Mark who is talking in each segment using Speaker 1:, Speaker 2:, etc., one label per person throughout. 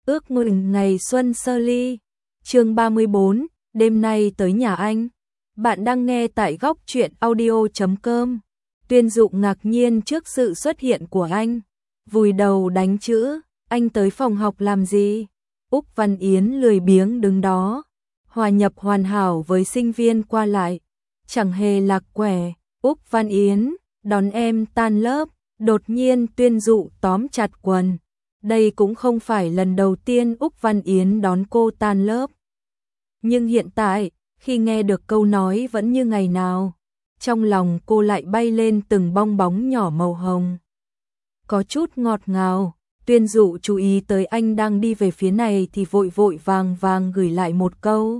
Speaker 1: Ước mừng ngày xuân sơ ly. Chương 34, đêm nay tới nhà anh. Bạn đang nghe tại góc truyện audio.com. Tuyên Dụng ngạc nhiên trước sự xuất hiện của anh, vùi đầu đánh chữ. Anh tới phòng học làm gì? Úc Văn Yến lười biếng đứng đó, hòa nhập hoàn hảo với sinh viên qua lại, chẳng hề lạc quẻ. Úc Văn Yến, đón em tan lớp. Đột nhiên Tuyên Dụ tóm chặt quần. Đây cũng không phải lần đầu tiên Úc Văn Yến đón cô tan lớp. Nhưng hiện tại, khi nghe được câu nói vẫn như ngày nào, trong lòng cô lại bay lên từng bong bóng nhỏ màu hồng. Có chút ngọt ngào. Tuyên Dụ chú ý tới anh đang đi về phía này thì vội vội vàng gửi lại một câu.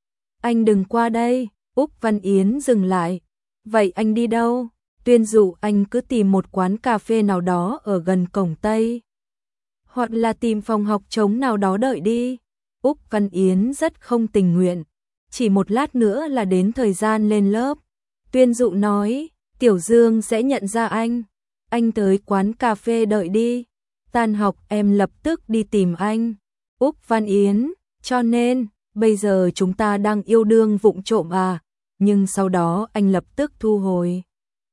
Speaker 1: Anh đừng qua đây. Úc Văn Yến dừng lại. Vậy anh đi đâu? Tuyên Dụ, anh cứ tìm một quán cà phê nào đó ở gần cổng Tây. Hoặc là tìm phòng học trống nào đó đợi đi. Úc Văn Yến rất không tình nguyện. Chỉ một lát nữa là đến thời gian lên lớp. Tuyên Dụ nói, Tiểu Dương sẽ nhận ra anh. Anh tới quán cà phê đợi đi. Tan học em lập tức đi tìm anh. Úc Văn Yến, cho nên, bây giờ chúng ta đang yêu đương vụng trộm à? Nhưng sau đó anh lập tức thu hồi.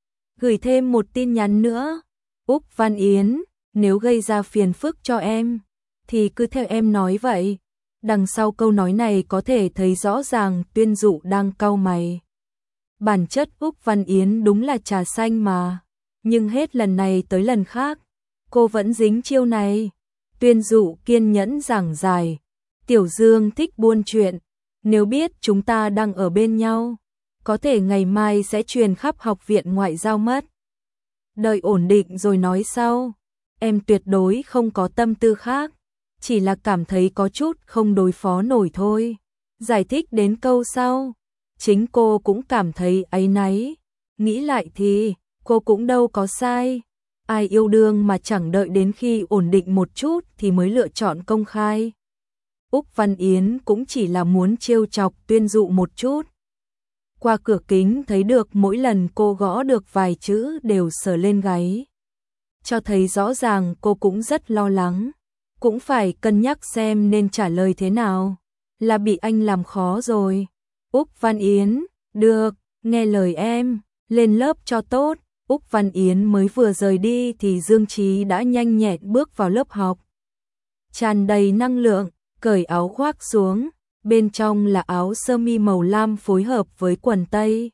Speaker 1: Gửi thêm một tin nhắn nữa. Úc Văn Yến, nếu gây ra phiền phức cho em, thì cứ theo em nói vậy. Đằng sau câu nói này có thể thấy rõ ràng Tuyên Dụ đang cau mày. Bản chất Úc Văn Yến đúng là trà xanh mà. Nhưng hết lần này tới lần khác, cô vẫn dính chiêu này. Tuyên Dụ kiên nhẫn giảng giải. Tiểu Dương thích buôn chuyện. Nếu biết chúng ta đang ở bên nhau, có thể ngày mai sẽ truyền khắp học viện ngoại giao mất. Đợi ổn định rồi nói sau. Em tuyệt đối không có tâm tư khác, chỉ là cảm thấy có chút không đối phó nổi thôi. Giải thích đến câu sau, chính cô cũng cảm thấy áy náy. Nghĩ lại thì, cô cũng đâu có sai. Ai yêu đương mà chẳng đợi đến khi ổn định một chút thì mới lựa chọn công khai. Úc Văn Yến cũng chỉ là muốn trêu chọc Tuyên Dụ một chút. Qua cửa kính thấy được mỗi lần cô gõ được vài chữ đều sờ lên gáy. Cho thấy rõ ràng cô cũng rất lo lắng. Cũng phải cân nhắc xem nên trả lời thế nào. Là bị anh làm khó rồi. Úc Văn Yến, được, nghe lời em, lên lớp cho tốt. Úc Văn Yến mới vừa rời đi thì Dương Trí đã nhanh nhẹn bước vào lớp học. Tràn đầy năng lượng, cởi áo khoác xuống. Bên trong là áo sơ mi màu lam phối hợp với quần tây.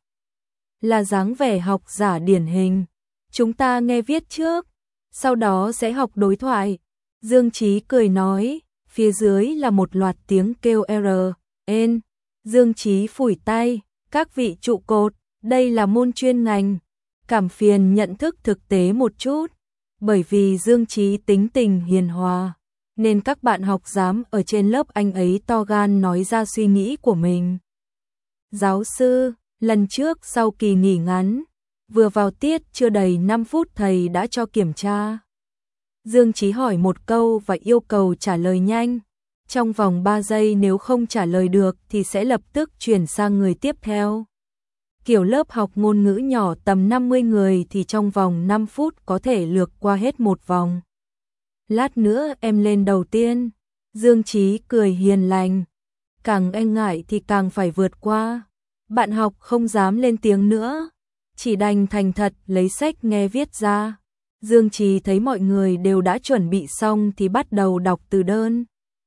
Speaker 1: Là dáng vẻ học giả điển hình. Chúng ta nghe viết trước, sau đó sẽ học đối thoại. Dương Trí cười nói, phía dưới là một loạt tiếng kêu R, N. Dương Trí phủi tay, các vị trụ cột, đây là môn chuyên ngành. Cảm phiền nhận thức thực tế một chút. Bởi vì Dương Trí tính tình hiền hòa, nên các bạn học dám ở trên lớp anh ấy to gan nói ra suy nghĩ của mình. Giáo sư, lần trước sau kỳ nghỉ ngắn, vừa vào tiết chưa đầy 5 phút thầy đã cho kiểm tra. Dương Trí hỏi một câu và yêu cầu trả lời nhanh. Trong vòng 3 giây nếu không trả lời được thì sẽ lập tức chuyển sang người tiếp theo. Kiểu lớp học ngôn ngữ nhỏ tầm 50 người thì trong vòng 5 phút có thể lược qua hết một vòng. Lát nữa em lên đầu tiên. Dương Trí cười hiền lành. Càng e ngại thì càng phải vượt qua. Bạn học không dám lên tiếng nữa, chỉ đành thành thật lấy sách nghe viết ra. Dương Trí thấy mọi người đều đã chuẩn bị xong thì bắt đầu đọc từ đơn.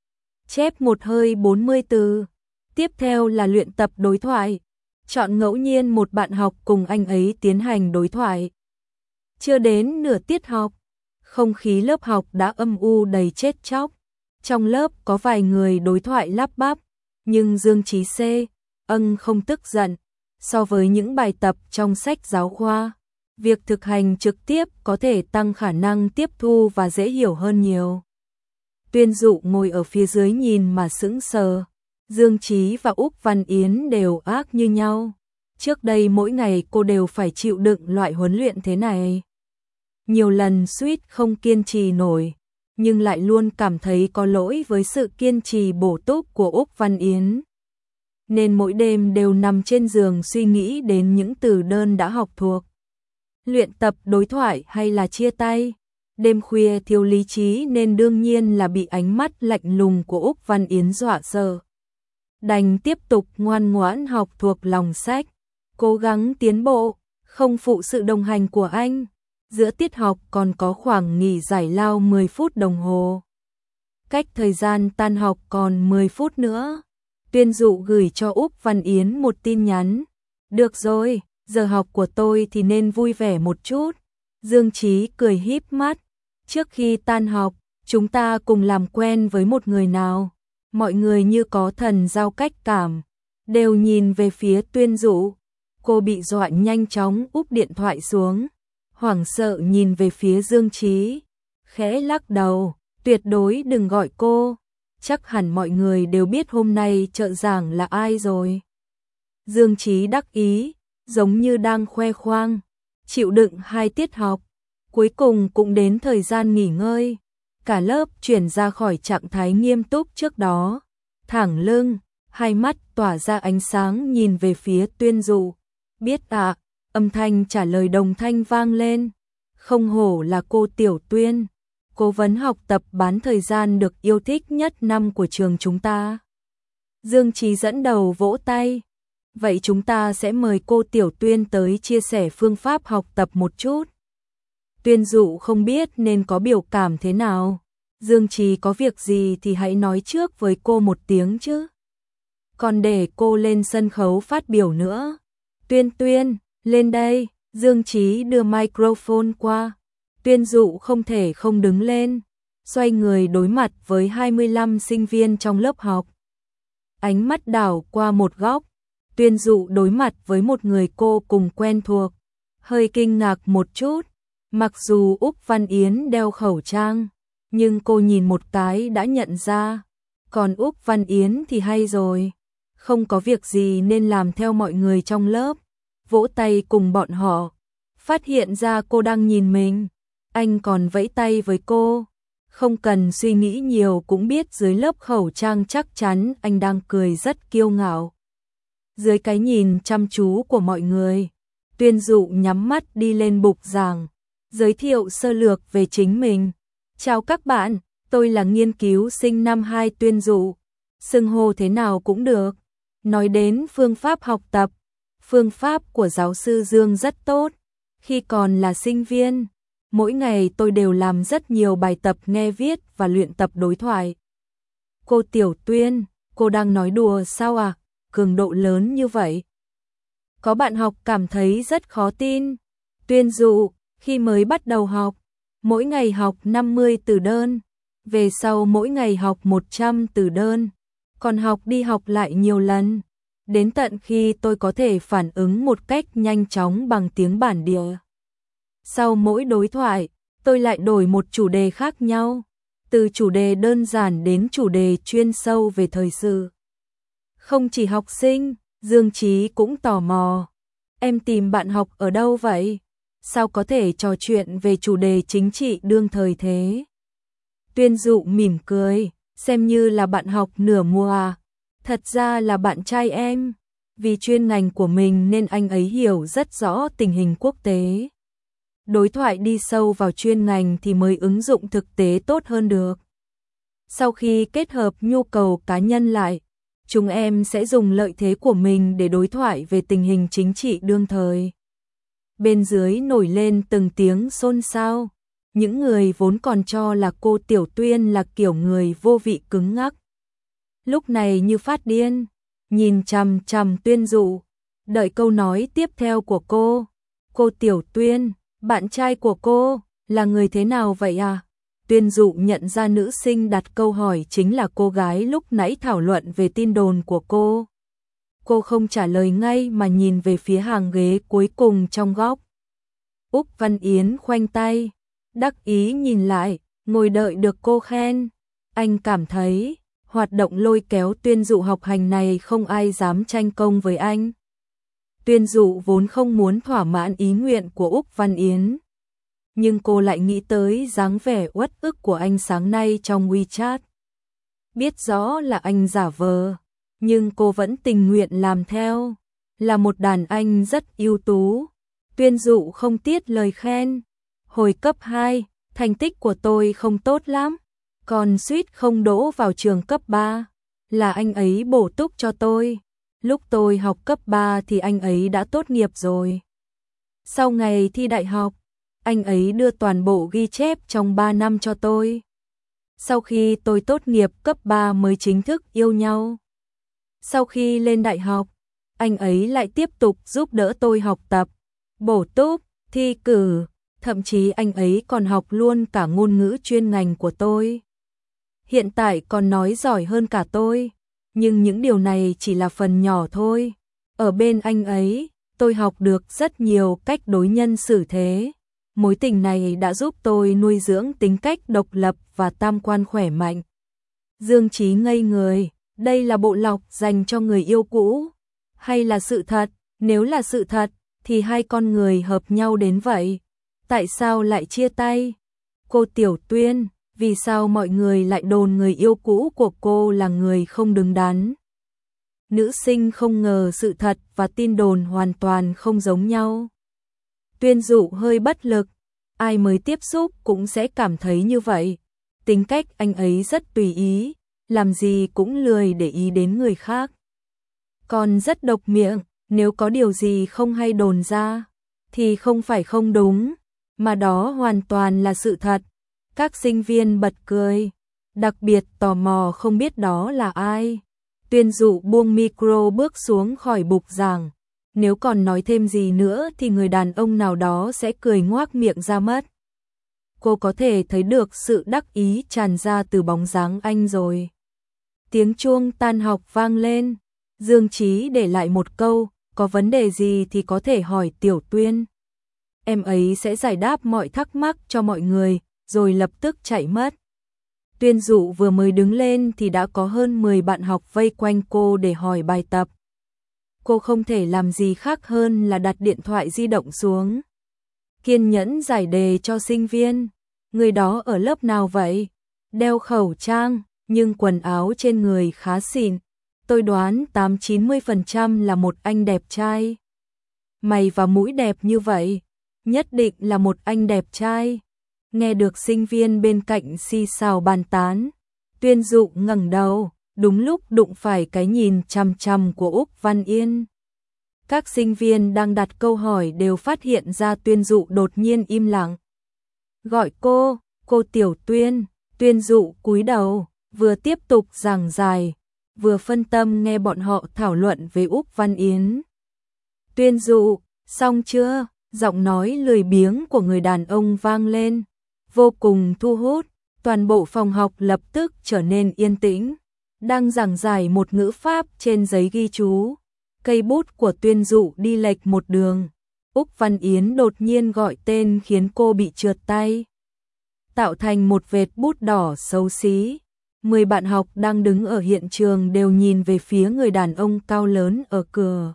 Speaker 1: Chép một hơi 40 từ. Tiếp theo là luyện tập đối thoại. Chọn ngẫu nhiên một bạn học cùng anh ấy tiến hành đối thoại. Chưa đến nửa tiết học, không khí lớp học đã âm u đầy chết chóc. Trong lớp có vài người đối thoại lắp bắp, nhưng Dương Trí không tức giận. So với những bài tập trong sách giáo khoa, việc thực hành trực tiếp có thể tăng khả năng tiếp thu và dễ hiểu hơn nhiều. Tuyên Dụ ngồi ở phía dưới nhìn mà sững sờ. Dương Trí và Úc Văn Yến đều ác như nhau. Trước đây mỗi ngày cô đều phải chịu đựng loại huấn luyện thế này. Nhiều lần suýt không kiên trì nổi, nhưng lại luôn cảm thấy có lỗi với sự kiên trì bổ túc của Úc Văn Yến. Nên mỗi đêm đều nằm trên giường suy nghĩ đến những từ đơn đã học thuộc. Luyện tập đối thoại hay là chia tay? Đêm khuya thiếu lý trí nên đương nhiên là bị ánh mắt lạnh lùng của Úc Văn Yến dọa sợ. Đành tiếp tục ngoan ngoãn học thuộc lòng sách, cố gắng tiến bộ, không phụ sự đồng hành của anh. Giữa tiết học còn có khoảng nghỉ giải lao 10 phút đồng hồ. Cách thời gian tan học còn 10 phút nữa. Tuyên Dụ gửi cho Úc Văn Yến một tin nhắn. Được rồi, giờ học của tôi thì nên vui vẻ một chút. Dương Chí cười híp mắt. Trước khi tan học, chúng ta cùng làm quen với một người nào. Mọi người như có thần giao cách cảm, đều nhìn về phía Tuyên Dụ. Cô bị dọa nhanh chóng úp điện thoại xuống, hoảng sợ nhìn về phía Dương Chí, khẽ lắc đầu, tuyệt đối đừng gọi cô, chắc hẳn mọi người đều biết hôm nay trợ giảng là ai rồi. Dương Chí đắc ý, giống như đang khoe khoang, chịu đựng 2 tiết học, cuối cùng cũng đến thời gian nghỉ ngơi. Cả lớp chuyển ra khỏi trạng thái nghiêm túc trước đó, thẳng lưng, hai mắt tỏa ra ánh sáng nhìn về phía Tuyên Dụ. Biết ạ, âm thanh trả lời đồng thanh vang lên. Không hổ là cô Tiểu Tuyên, cố vấn học tập bán thời gian được yêu thích nhất năm của trường chúng ta. Dương Chí dẫn đầu vỗ tay. Vậy chúng ta sẽ mời cô Tiểu Tuyên tới chia sẻ phương pháp học tập một chút. Tuyên Dụ không biết nên có biểu cảm thế nào. Dương Chí có việc gì thì hãy nói trước với cô một tiếng chứ. Còn để cô lên sân khấu phát biểu nữa. Tuyên Tuyên, lên đây. Dương Chí đưa microphone qua. Tuyên Dụ không thể không đứng lên, xoay người đối mặt với 25 sinh viên trong lớp học. Ánh mắt đảo qua một góc, Tuyên Dụ đối mặt với một người cô cùng quen thuộc, hơi kinh ngạc một chút. Mặc dù Úc Văn Yến đeo khẩu trang, nhưng cô nhìn một cái đã nhận ra. Còn Úc Văn Yến thì hay rồi, không có việc gì nên làm theo mọi người trong lớp, vỗ tay cùng bọn họ. Phát hiện ra cô đang nhìn mình, anh còn vẫy tay với cô. Không cần suy nghĩ nhiều cũng biết dưới lớp khẩu trang chắc chắn anh đang cười rất kiêu ngạo. Dưới cái nhìn chăm chú của mọi người, Tuyên Dụ nhắm mắt đi lên bục giảng, giới thiệu sơ lược về chính mình. Chào các bạn, tôi là nghiên cứu sinh năm 2 Tuyên Dụ. Xưng hô thế nào cũng được. Nói đến phương pháp học tập, phương pháp của giáo sư Dương rất tốt. Khi còn là sinh viên, mỗi ngày tôi đều làm rất nhiều bài tập nghe viết và luyện tập đối thoại. Cô Tiểu Tuyên, cô đang nói đùa sao à? Cường độ lớn như vậy. Có bạn học cảm thấy rất khó tin. Tuyên Dụ, khi mới bắt đầu học, mỗi ngày học 50 từ đơn, về sau mỗi ngày học 100 từ đơn, còn học đi học lại nhiều lần, đến tận khi tôi có thể phản ứng một cách nhanh chóng bằng tiếng bản địa. Sau mỗi đối thoại, tôi lại đổi một chủ đề khác nhau, từ chủ đề đơn giản đến chủ đề chuyên sâu về thời sự. Không chỉ học sinh, Dương Chí cũng tò mò. Em tìm bạn học ở đâu vậy? Sao có thể trò chuyện về chủ đề chính trị đương thời thế? Tuyên Dụ mỉm cười, xem như là bạn học nửa mùa à? Thật ra là bạn trai em. Vì chuyên ngành của mình nên anh ấy hiểu rất rõ tình hình quốc tế. Đối thoại đi sâu vào chuyên ngành thì mới ứng dụng thực tế tốt hơn được. Sau khi kết hợp nhu cầu cá nhân lại, chúng em sẽ dùng lợi thế của mình để đối thoại về tình hình chính trị đương thời. Bên dưới nổi lên từng tiếng xôn xao. Những người vốn còn cho là cô Tiểu Tuyên là kiểu người vô vị cứng ngắc, lúc này như phát điên, nhìn chằm chằm Tuyên Dụ, đợi câu nói tiếp theo của cô. Cô Tiểu Tuyên, bạn trai của cô là người thế nào vậy à? Tuyên Dụ nhận ra nữ sinh đặt câu hỏi chính là cô gái lúc nãy thảo luận về tin đồn của cô. Cô không trả lời ngay mà nhìn về phía hàng ghế cuối cùng trong góc. Úc Văn Yến khoanh tay, đắc ý nhìn lại, ngồi đợi được cô khen. Anh cảm thấy, hoạt động lôi kéo Tuyên Dụ học hành này không ai dám tranh công với anh. Tuyên Dụ vốn không muốn thỏa mãn ý nguyện của Úc Văn Yến, nhưng cô lại nghĩ tới dáng vẻ uất ức của anh sáng nay trong WeChat. Biết rõ là anh giả vờ, nhưng cô vẫn tình nguyện làm theo. Là một đàn anh rất ưu tú, Tuyên Dụ không tiếc lời khen. Hồi cấp 2, Thành tích của tôi không tốt lắm, còn suýt không đỗ vào trường cấp 3, là anh ấy bổ túc cho tôi. Lúc tôi học cấp 3 thì anh ấy đã tốt nghiệp rồi. Sau ngày thi đại học, anh ấy đưa toàn bộ ghi chép trong 3 năm cho tôi. Sau khi tôi tốt nghiệp cấp 3 mới chính thức yêu nhau. Sau khi lên đại học, anh ấy lại tiếp tục giúp đỡ tôi học tập, bổ túc, thi cử, thậm chí anh ấy còn học luôn cả ngôn ngữ chuyên ngành của tôi. Hiện tại còn nói giỏi hơn cả tôi, nhưng những điều này chỉ là phần nhỏ thôi. Ở bên anh ấy, tôi học được rất nhiều cách đối nhân xử thế. Mối tình này đã giúp tôi nuôi dưỡng tính cách độc lập và tam quan khỏe mạnh. Dương Chí ngây người, đây là bộ lọc dành cho người yêu cũ, hay là sự thật? Nếu là sự thật, thì hai con người hợp nhau đến vậy. Tại sao lại chia tay? Cô Tiểu Tuyên, vì sao mọi người lại đồn người yêu cũ của cô là người không đứng đắn? Nữ sinh không ngờ sự thật và tin đồn hoàn toàn không giống nhau. Tuyên Dụ hơi bất lực, ai mới tiếp xúc cũng sẽ cảm thấy như vậy. Tính cách anh ấy rất tùy ý, làm gì cũng lười để ý đến người khác. Còn rất độc miệng, nếu có điều gì không hay đồn ra, thì không phải không đúng, mà đó hoàn toàn là sự thật. Các sinh viên bật cười, đặc biệt tò mò không biết đó là ai. Tuyên Dụ buông micro bước xuống khỏi bục giảng. Nếu còn nói thêm gì nữa thì người đàn ông nào đó sẽ cười ngoác miệng ra mất. Cô có thể thấy được sự đắc ý tràn ra từ bóng dáng anh rồi. Tiếng chuông tan học vang lên. Dương Chí để lại một câu, có vấn đề gì thì có thể hỏi Tiểu Tuyên. Em ấy sẽ giải đáp mọi thắc mắc cho mọi người, rồi lập tức chạy mất. Tuyên Dụ vừa mới đứng lên thì đã có hơn 10 bạn học vây quanh cô để hỏi bài tập. Cô không thể làm gì khác hơn là đặt điện thoại di động xuống. Kiên nhẫn giải đề cho sinh viên. Người đó ở lớp nào vậy? Đeo khẩu trang, nhưng quần áo trên người khá xịn. Tôi đoán 80-90% là một anh đẹp trai. Mày và mũi đẹp như vậy, nhất định là một anh đẹp trai. Nghe được sinh viên bên cạnh xì xào bàn tán, Tuyên Dụ ngẩng đầu, đúng lúc đụng phải cái nhìn chằm chằm của Úc Văn Yên. Các sinh viên đang đặt câu hỏi đều phát hiện ra Tuyên Dụ đột nhiên im lặng. Gọi cô Tiểu Tuyên. Tuyên Dụ cúi đầu, vừa tiếp tục giảng giải, vừa phân tâm nghe bọn họ thảo luận về Úc Văn Yến. Tuyên Dụ, xong chưa? Giọng nói lười biếng của người đàn ông vang lên, vô cùng thu hút, toàn bộ phòng học lập tức trở nên yên tĩnh. Đang giảng giải một ngữ pháp trên giấy ghi chú, cây bút của Tuyên Dụ đi lệch một đường. Úc Văn Yến đột nhiên gọi tên khiến cô bị trượt tay, tạo thành một vệt bút đỏ xấu xí. 10 bạn học đang đứng ở hiện trường đều nhìn về phía người đàn ông cao lớn ở cửa.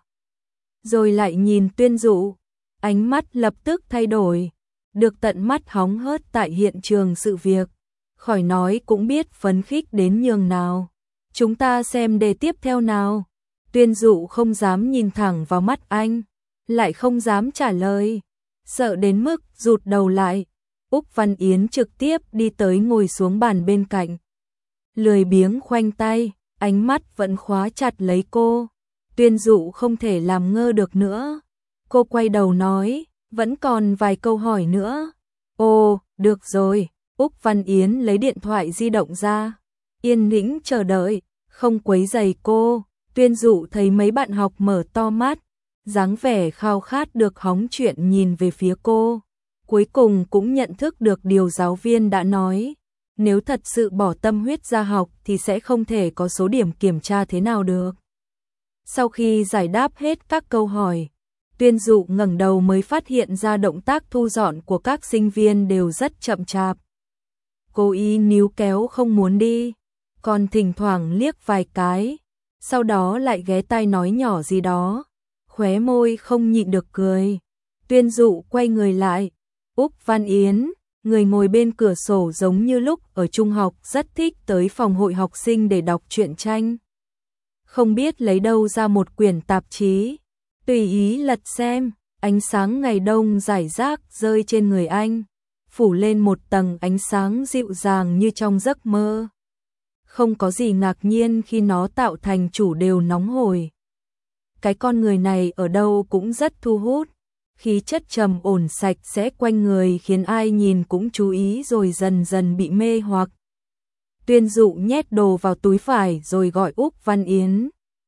Speaker 1: Rồi lại nhìn Tuyên Dụ, ánh mắt lập tức thay đổi, được tận mắt hóng hớt tại hiện trường sự việc. Khỏi nói cũng biết phấn khích đến nhường nào. Chúng ta xem đề tiếp theo nào. Tuyên Dụ không dám nhìn thẳng vào mắt anh, lại không dám trả lời, sợ đến mức rụt đầu lại. Úc Văn Yến trực tiếp đi tới ngồi xuống bàn bên cạnh, lười biếng khoanh tay, ánh mắt vẫn khóa chặt lấy cô. Tuyên Dụ không thể làm ngơ được nữa. Cô quay đầu nói, vẫn còn vài câu hỏi nữa. Ồ, được rồi. Úc Văn Yến lấy điện thoại di động ra, yên tĩnh chờ đợi, không quấy rầy cô. Tuyên Dụ thấy mấy bạn học mở to mắt, dáng vẻ khao khát được hóng chuyện nhìn về phía cô. Cuối cùng cũng nhận thức được điều giáo viên đã nói, nếu thật sự bỏ tâm huyết ra học thì sẽ không thể có số điểm kiểm tra thế nào được. Sau khi giải đáp hết các câu hỏi, Tuyên Dụ ngẩng đầu mới phát hiện ra động tác thu dọn của các sinh viên đều rất chậm chạp. Cô ý níu kéo không muốn đi, còn thỉnh thoảng liếc vài cái, sau đó lại ghé tai nói nhỏ gì đó, khóe môi không nhịn được cười. Tuyên Dụ quay người lại, Úc Văn Yến, người ngồi bên cửa sổ giống như lúc ở trung học, rất thích tới phòng hội học sinh để đọc truyện tranh. Không biết lấy đâu ra một quyển tạp chí, tùy ý lật xem, ánh sáng ngày đông rải rác rơi trên người anh, phủ lên một tầng ánh sáng dịu dàng như trong giấc mơ. Không có gì ngạc nhiên khi nó tạo thành chủ đều nóng hổi. Cái con người này ở đâu cũng rất thu hút, khí chất trầm ổn sạch sẽ quanh người khiến ai nhìn cũng chú ý rồi dần dần bị mê hoặc. Tuyên Dụ nhét đồ vào túi phải rồi gọi Úc Văn Yến.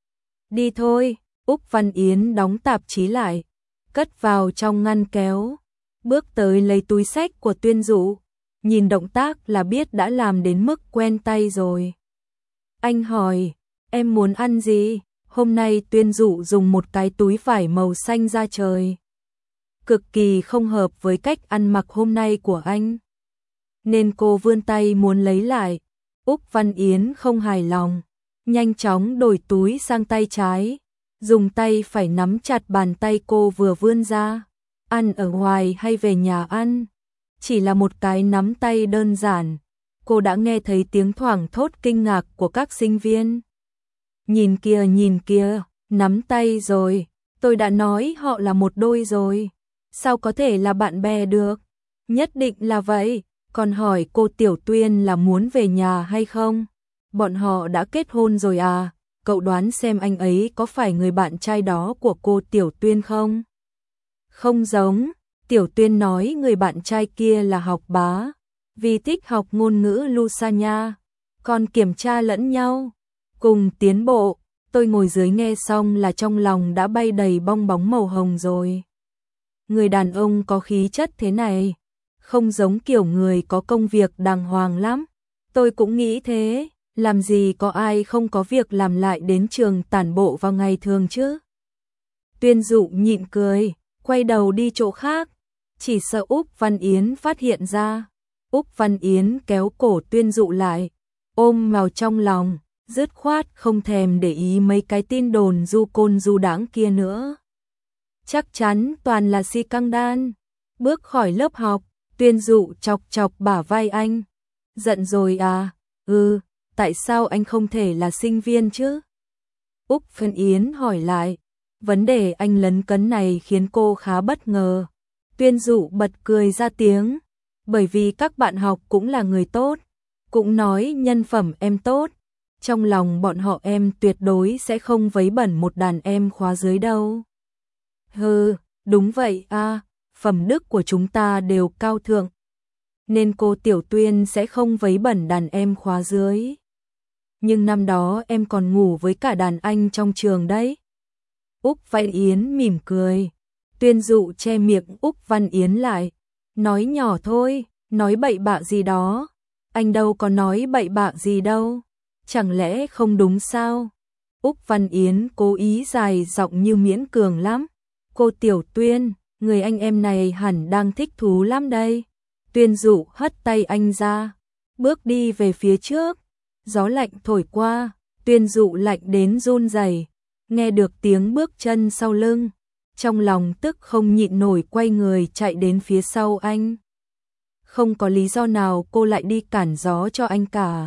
Speaker 1: Đi thôi, Úc Văn Yến đóng tạp chí lại, cất vào trong ngăn kéo, bước tới lấy túi xách của Tuyên Dụ, nhìn động tác là biết đã làm đến mức quen tay rồi. Anh hỏi, em muốn ăn gì? Hôm nay Tuyên Dụ dùng một cái túi vải màu xanh da trời. Cực kỳ không hợp với cách ăn mặc hôm nay của anh. Nên cô vươn tay muốn lấy lại. Úc Văn Yến không hài lòng, nhanh chóng đổi túi sang tay trái, dùng tay phải nắm chặt bàn tay cô vừa vươn ra. Ăn ở ngoài hay về nhà ăn? Chỉ là một cái nắm tay đơn giản, cô đã nghe thấy tiếng thoảng thốt kinh ngạc của các sinh viên. Nhìn kìa, nắm tay rồi, tôi đã nói họ là một đôi rồi. Sao có thể là bạn bè được? Nhất định là vậy, còn hỏi cô Tiểu Tuyên là muốn về nhà hay không? Bọn họ đã kết hôn rồi à? Cậu đoán xem anh ấy có phải người bạn trai đó của cô Tiểu Tuyên không? Không giống, Tiểu Tuyên nói người bạn trai kia là Học Bá, vì thích học ngôn ngữ Lusanya, còn kiểm tra lẫn nhau, cùng tiến bộ. Tôi ngồi dưới nghe xong là trong lòng đã bay đầy bong bóng màu hồng rồi. Người đàn ông có khí chất thế này, không giống kiểu người có công việc đàng hoàng lắm. Tôi cũng nghĩ thế, làm gì có ai không có việc làm lại đến trường tản bộ vào ngày thường chứ. Tuyên Dụ nhịn cười, quay đầu đi chỗ khác, chỉ sợ Úc Văn Yến phát hiện ra. Úc Văn Yến kéo cổ Tuyên Dụ lại, ôm vào trong lòng, dứt khoát không thèm để ý mấy cái tin đồn du côn du đãng kia nữa. Chắc chắn toàn là si căng đan. Bước khỏi lớp học, Tuyên Dụ chọc chọc bả vai anh. Giận rồi à? Tại sao anh không thể là sinh viên chứ? Úc Văn Yến hỏi lại. Vấn đề anh lấn cấn này khiến cô khá bất ngờ. Tuyên Dụ bật cười ra tiếng. Bởi vì các bạn học cũng là người tốt, cũng nói nhân phẩm em tốt. Trong lòng bọn họ em tuyệt đối sẽ không vấy bẩn một đàn em khóa dưới đâu. Đúng vậy à, phẩm đức của chúng ta đều cao thượng. Nên cô Tiểu Tuyên sẽ không vấy bẩn đàn em khóa dưới. Nhưng năm đó em còn ngủ với cả đàn anh trong trường đấy. Úc Văn Yến mỉm cười. Tuyên Dụ che miệng Úc Văn Yến lại. Nói nhỏ thôi, nói bậy bạ gì đó. Anh đâu có nói bậy bạ gì đâu. Chẳng lẽ không đúng sao? Úc Văn Yến cố ý dài giọng như miễn cường lắm. Cô Tiểu Tuyên, người anh em này hẳn đang thích thú lắm đây. Tuyên Dụ hất tay anh ra, bước đi về phía trước. Gió lạnh thổi qua, Tuyên Dụ lạnh đến run rẩy, nghe được tiếng bước chân sau lưng. Trong lòng tức không nhịn nổi quay người chạy đến phía sau anh. Không có lý do nào cô lại đi cản gió cho anh cả.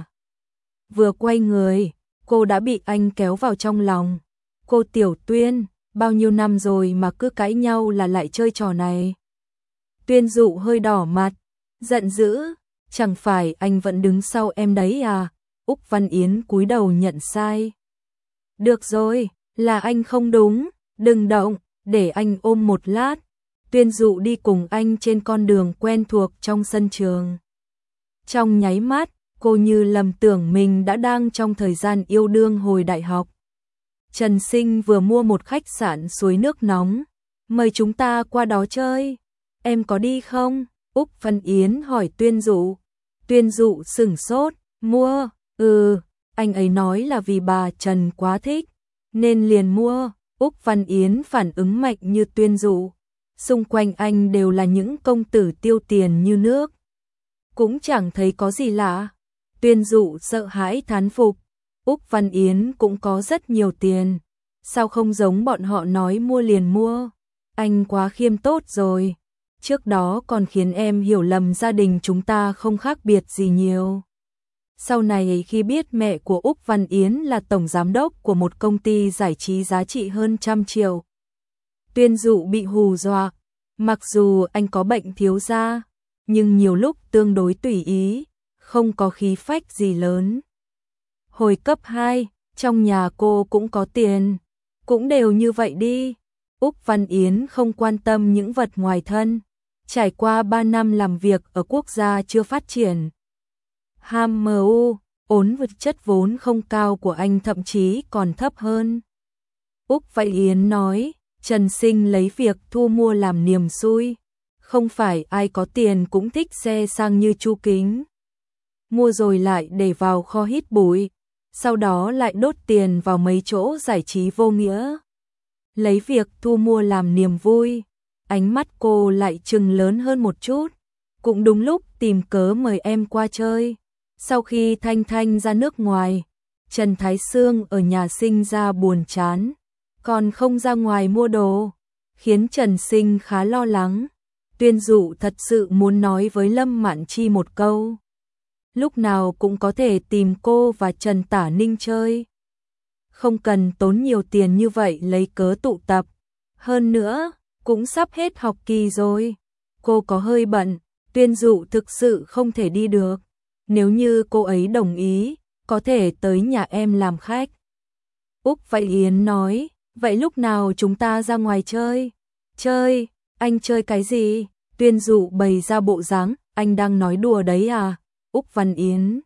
Speaker 1: Vừa quay người, cô đã bị anh kéo vào trong lòng. Cô Tiểu Tuyên, bao nhiêu năm rồi mà cứ cãi nhau là lại chơi trò này. Tuyên Dụ hơi đỏ mặt, giận dữ, chẳng phải anh vẫn đứng sau em đấy à? Úc Văn Yến cúi đầu nhận sai. Được rồi, là anh không đúng, đừng động, để anh ôm một lát. Tuyên Dụ đi cùng anh trên con đường quen thuộc trong sân trường. Trong nháy mắt, cô như lầm tưởng mình đã đang trong thời gian yêu đương hồi đại học. Trần Sinh vừa mua một khách sạn suối nước nóng, mời chúng ta qua đó chơi. Em có đi không? Úc Văn Yến hỏi Tuyên Dụ. Tuyên Dụ sửng sốt, mua, anh ấy nói là vì bà Trần quá thích, nên liền mua. Úc Văn Yến phản ứng mạnh như Tuyên Dụ. Xung quanh anh đều là những công tử tiêu tiền như nước. Cũng chẳng thấy có gì lạ. Tuyên Dụ sợ hãi thán phục. Úc Văn Yến cũng có rất nhiều tiền. Sao không giống bọn họ nói mua liền mua? Anh quá khiêm tốt rồi. Trước đó còn khiến em hiểu lầm gia đình chúng ta không khác biệt gì nhiều. Sau này khi biết mẹ của Úc Văn Yến là tổng giám đốc của một công ty giải trí giá trị hơn 100 triệu. Tuyên Dụ bị hù dọa. Mặc dù anh có bệnh thiếu da, nhưng nhiều lúc tương đối tùy ý, không có khí phách gì lớn. Hồi cấp 2, trong nhà cô cũng có tiền, cũng đều như vậy đi. Úc Văn Yến không quan tâm những vật ngoài thân, trải qua 3 năm làm việc ở quốc gia chưa phát triển. HMU, ốn vật chất vốn không cao của anh thậm chí còn thấp hơn. Úc Văn Yến nói, Trần Sinh lấy việc thu mua làm niềm xui. Không phải ai có tiền cũng thích xe sang như Chu Kính. Mua rồi lại để vào kho hít bụi, sau đó lại đốt tiền vào mấy chỗ giải trí vô nghĩa. Lấy việc thu mua làm niềm vui, ánh mắt cô lại trừng lớn hơn một chút. Cũng đúng lúc tìm cớ mời em qua chơi. Sau khi Thanh Thanh ra nước ngoài, Trần Thái Sương ở nhà sinh ra buồn chán, còn không ra ngoài mua đồ, khiến Trần Sinh khá lo lắng. Tuyên Dụ thật sự muốn nói với Lâm Mạn Chi một câu. Lúc nào cũng có thể tìm cô và Trần Tả Ninh chơi. Không cần tốn nhiều tiền như vậy lấy cớ tụ tập. Hơn nữa, cũng sắp hết học kỳ rồi. Cô có hơi bận, Tuyên Dụ thực sự không thể đi được. Nếu như cô ấy đồng ý, có thể tới nhà em làm khách. Úc Văn Yến nói, vậy lúc nào chúng ta ra ngoài chơi? Chơi, anh chơi cái gì? Tuyên Dụ bày ra bộ dáng, anh đang nói đùa đấy à? Úc Văn Yến,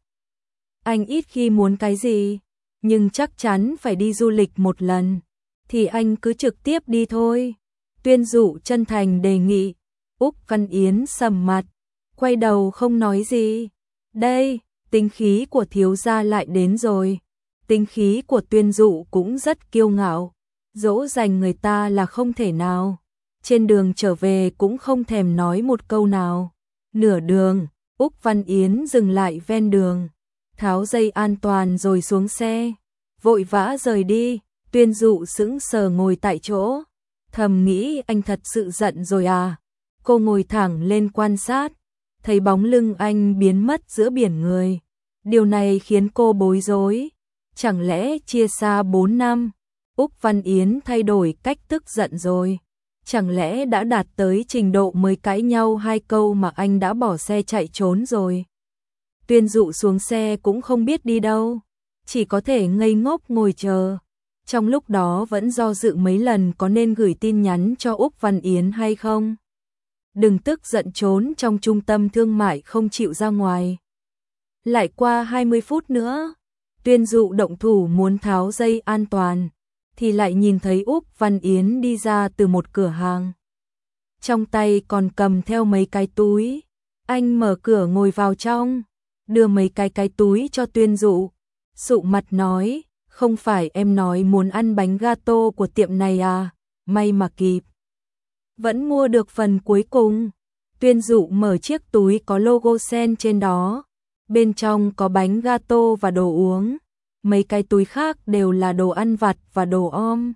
Speaker 1: anh ít khi muốn cái gì, nhưng chắc chắn phải đi du lịch một lần, thì anh cứ trực tiếp đi thôi. Tuyên Dụ chân thành đề nghị. Úc Văn Yến sầm mặt, quay đầu không nói gì. Đây, tính khí của thiếu gia lại đến rồi. Tính khí của Tuyên Dụ cũng rất kiêu ngạo, dỗ dành người ta là không thể nào. Trên đường trở về cũng không thèm nói một câu nào. Nửa đường, Úc Văn Yến dừng lại ven đường, tháo dây an toàn rồi xuống xe, vội vã rời đi. Tuyên Dụ sững sờ ngồi tại chỗ, thầm nghĩ anh thật sự giận rồi à. Cô ngồi thẳng lên quan sát, thấy bóng lưng anh biến mất giữa biển người. Điều này khiến cô bối rối. Chẳng lẽ chia xa 4 năm, Úc Văn Yến thay đổi cách tức giận rồi? Chẳng lẽ đã đạt tới trình độ mới cãi nhau 2 câu mà anh đã bỏ xe chạy trốn rồi? Tuyên Dụ xuống xe cũng không biết đi đâu, chỉ có thể ngây ngốc ngồi chờ. Trong lúc đó vẫn do dự mấy lần có nên gửi tin nhắn cho Úc Văn Yến hay không. Đừng tức giận trốn trong trung tâm thương mại không chịu ra ngoài. Lại qua 20 phút nữa, Tuyên Dụ động thủ muốn tháo dây an toàn, thì lại nhìn thấy Úc Văn Yến đi ra từ một cửa hàng. Trong tay còn cầm theo mấy cái túi. Anh mở cửa ngồi vào trong, đưa mấy cái túi cho Tuyên Dụ. Sụ mặt nói, không phải em nói muốn ăn bánh gato của tiệm này à, may mà kịp. Vẫn mua được phần cuối cùng. Tuyên Dụ mở chiếc túi có logo sen trên đó. Bên trong có bánh gato và đồ uống. Mấy cái túi khác đều là đồ ăn vặt và đồ om.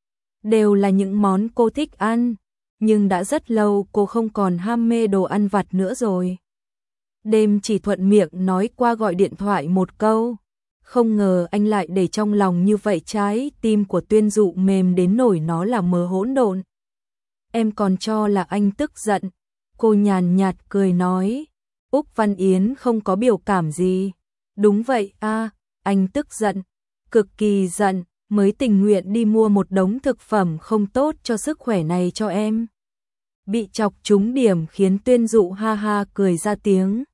Speaker 1: Đều là những món cô thích ăn, nhưng đã rất lâu cô không còn ham mê đồ ăn vặt nữa rồi. Đêm chỉ thuận miệng nói qua gọi điện thoại một câu. Không ngờ anh lại để trong lòng như vậy, trái tim của Tuyên Dụ mềm đến nỗi nó là mớ hỗn độn. Em còn cho là anh tức giận. Cô nhàn nhạt cười nói. Úc Văn Yến không có biểu cảm gì. Đúng vậy à, anh tức giận, cực kỳ giận, mới tình nguyện đi mua một đống thực phẩm không tốt cho sức khỏe này cho em. Bị chọc trúng điểm khiến Tuyên Dụ ha ha cười ra tiếng.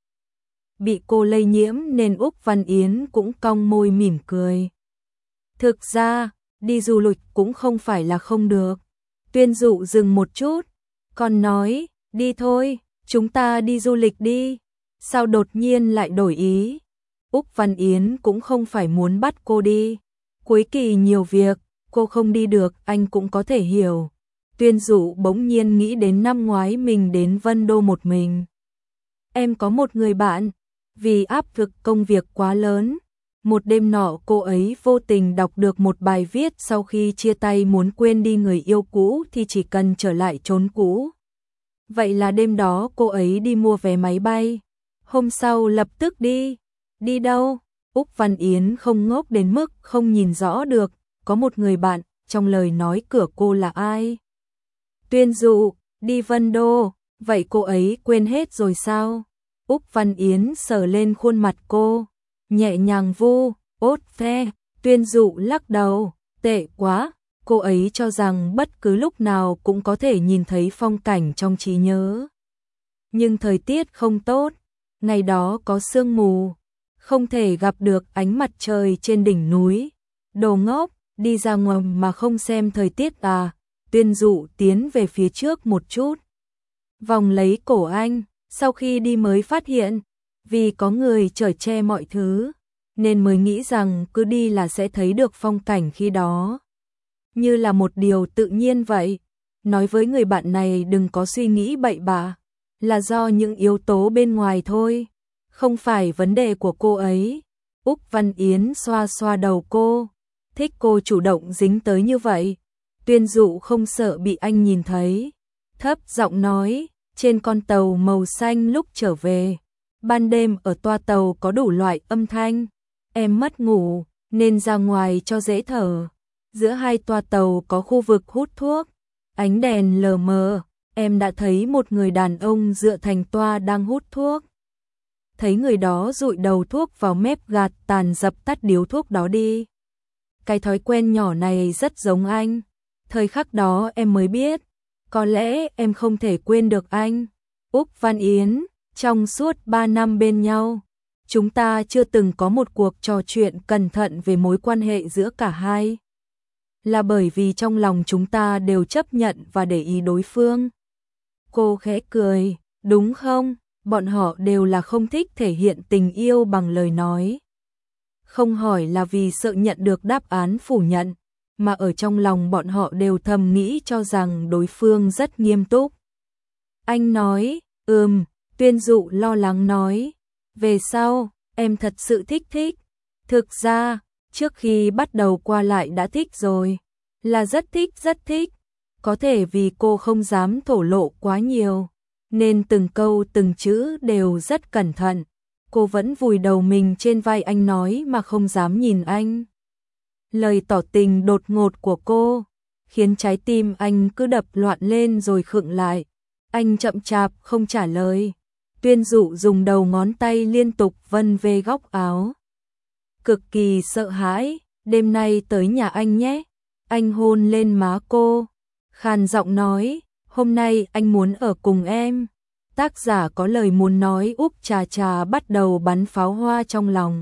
Speaker 1: Bị cô lây nhiễm nên Úc Văn Yến cũng cong môi mỉm cười. Thực ra, đi du lịch cũng không phải là không được. Tuyên Dụ dừng một chút, còn nói, đi thôi, chúng ta đi du lịch đi. Sao đột nhiên lại đổi ý? Úc Văn Yến cũng không phải muốn bắt cô đi. Cuối kỳ nhiều việc, cô không đi được anh cũng có thể hiểu. Tuyên Dụ bỗng nhiên nghĩ đến năm ngoái mình đến Vân Đô một mình. Em có một người bạn, vì áp lực công việc quá lớn. Một đêm nọ cô ấy vô tình đọc được một bài viết sau khi chia tay muốn quên đi người yêu cũ thì chỉ cần trở lại chốn cũ. Vậy là đêm đó cô ấy đi mua vé máy bay. Hôm sau lập tức đi. Đi đâu? Úc Văn Yến không ngốc đến mức không nhìn rõ được, có một người bạn, trong lời nói cửa cô là ai? Tuyên Dụ, đi Vân Đô. Vậy cô ấy quên hết rồi sao? Úc Văn Yến sờ lên khuôn mặt cô, nhẹ nhàng vu, ốt ve. Tuyên Dụ lắc đầu, tệ quá, cô ấy cho rằng bất cứ lúc nào cũng có thể nhìn thấy phong cảnh trong trí nhớ. Nhưng thời tiết không tốt, ngày đó có sương mù, không thể gặp được ánh mặt trời trên đỉnh núi. Đồ ngốc, đi ra ngoài mà không xem thời tiết à? Tuyên Dụ tiến về phía trước một chút, vòng lấy cổ anh, sau khi đi mới phát hiện, vì có người chở che mọi thứ, nên mới nghĩ rằng cứ đi là sẽ thấy được phong cảnh khi đó. Như là một điều tự nhiên vậy, nói với người bạn này đừng có suy nghĩ bậy bạ, là do những yếu tố bên ngoài thôi, không phải vấn đề của cô ấy. Úc Văn Yến xoa xoa đầu cô, thích cô chủ động dính tới như vậy. Tuyên Dụ không sợ bị anh nhìn thấy, thấp giọng nói, trên con tàu màu xanh lúc trở về, ban đêm ở toa tàu có đủ loại âm thanh, em mất ngủ nên ra ngoài cho dễ thở. Giữa hai toa tàu có khu vực hút thuốc, ánh đèn lờ mờ, em đã thấy một người đàn ông dựa thành toa đang hút thuốc. Thấy người đó dụi đầu thuốc vào mép gạt tàn dập tắt điếu thuốc đó đi. Cái thói quen nhỏ này rất giống anh. Thời khắc đó em mới biết, có lẽ em không thể quên được anh. Úc Văn Yến, trong suốt 3 năm bên nhau, chúng ta chưa từng có một cuộc trò chuyện cẩn thận về mối quan hệ giữa cả hai. Là bởi vì trong lòng chúng ta đều chấp nhận và để ý đối phương. Cô khẽ cười, đúng không? Bọn họ đều là không thích thể hiện tình yêu bằng lời nói. Không hỏi là vì sợ nhận được đáp án phủ nhận, mà ở trong lòng bọn họ đều thầm nghĩ cho rằng đối phương rất nghiêm túc. Anh nói, Tuyên Dụ lo lắng nói, về sau, em thật sự thích. Thực ra, trước khi bắt đầu qua lại đã thích rồi, là rất thích. Có thể vì cô không dám thổ lộ quá nhiều, nên từng câu từng chữ đều rất cẩn thận. Cô vẫn vùi đầu mình trên vai anh nói mà không dám nhìn anh. Lời tỏ tình đột ngột của cô khiến trái tim anh cứ đập loạn lên rồi khựng lại. Anh chậm chạp không trả lời. Tuyên Dụ dùng đầu ngón tay liên tục vân về góc áo. Cực kỳ sợ hãi, đêm nay tới nhà anh nhé. Anh hôn lên má cô, khàn giọng nói, hôm nay anh muốn ở cùng em. Tác giả có lời muốn nói. Úc Trà Trà bắt đầu bắn pháo hoa trong lòng.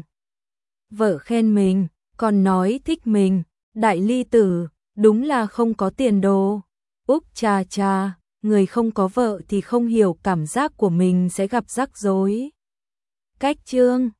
Speaker 1: Vợ khen mình, còn nói thích mình, đại ly tử, đúng là không có tiền đồ. Úc Trà Trà, người không có vợ thì không hiểu cảm giác của mình sẽ gặp rắc rối. Cách chương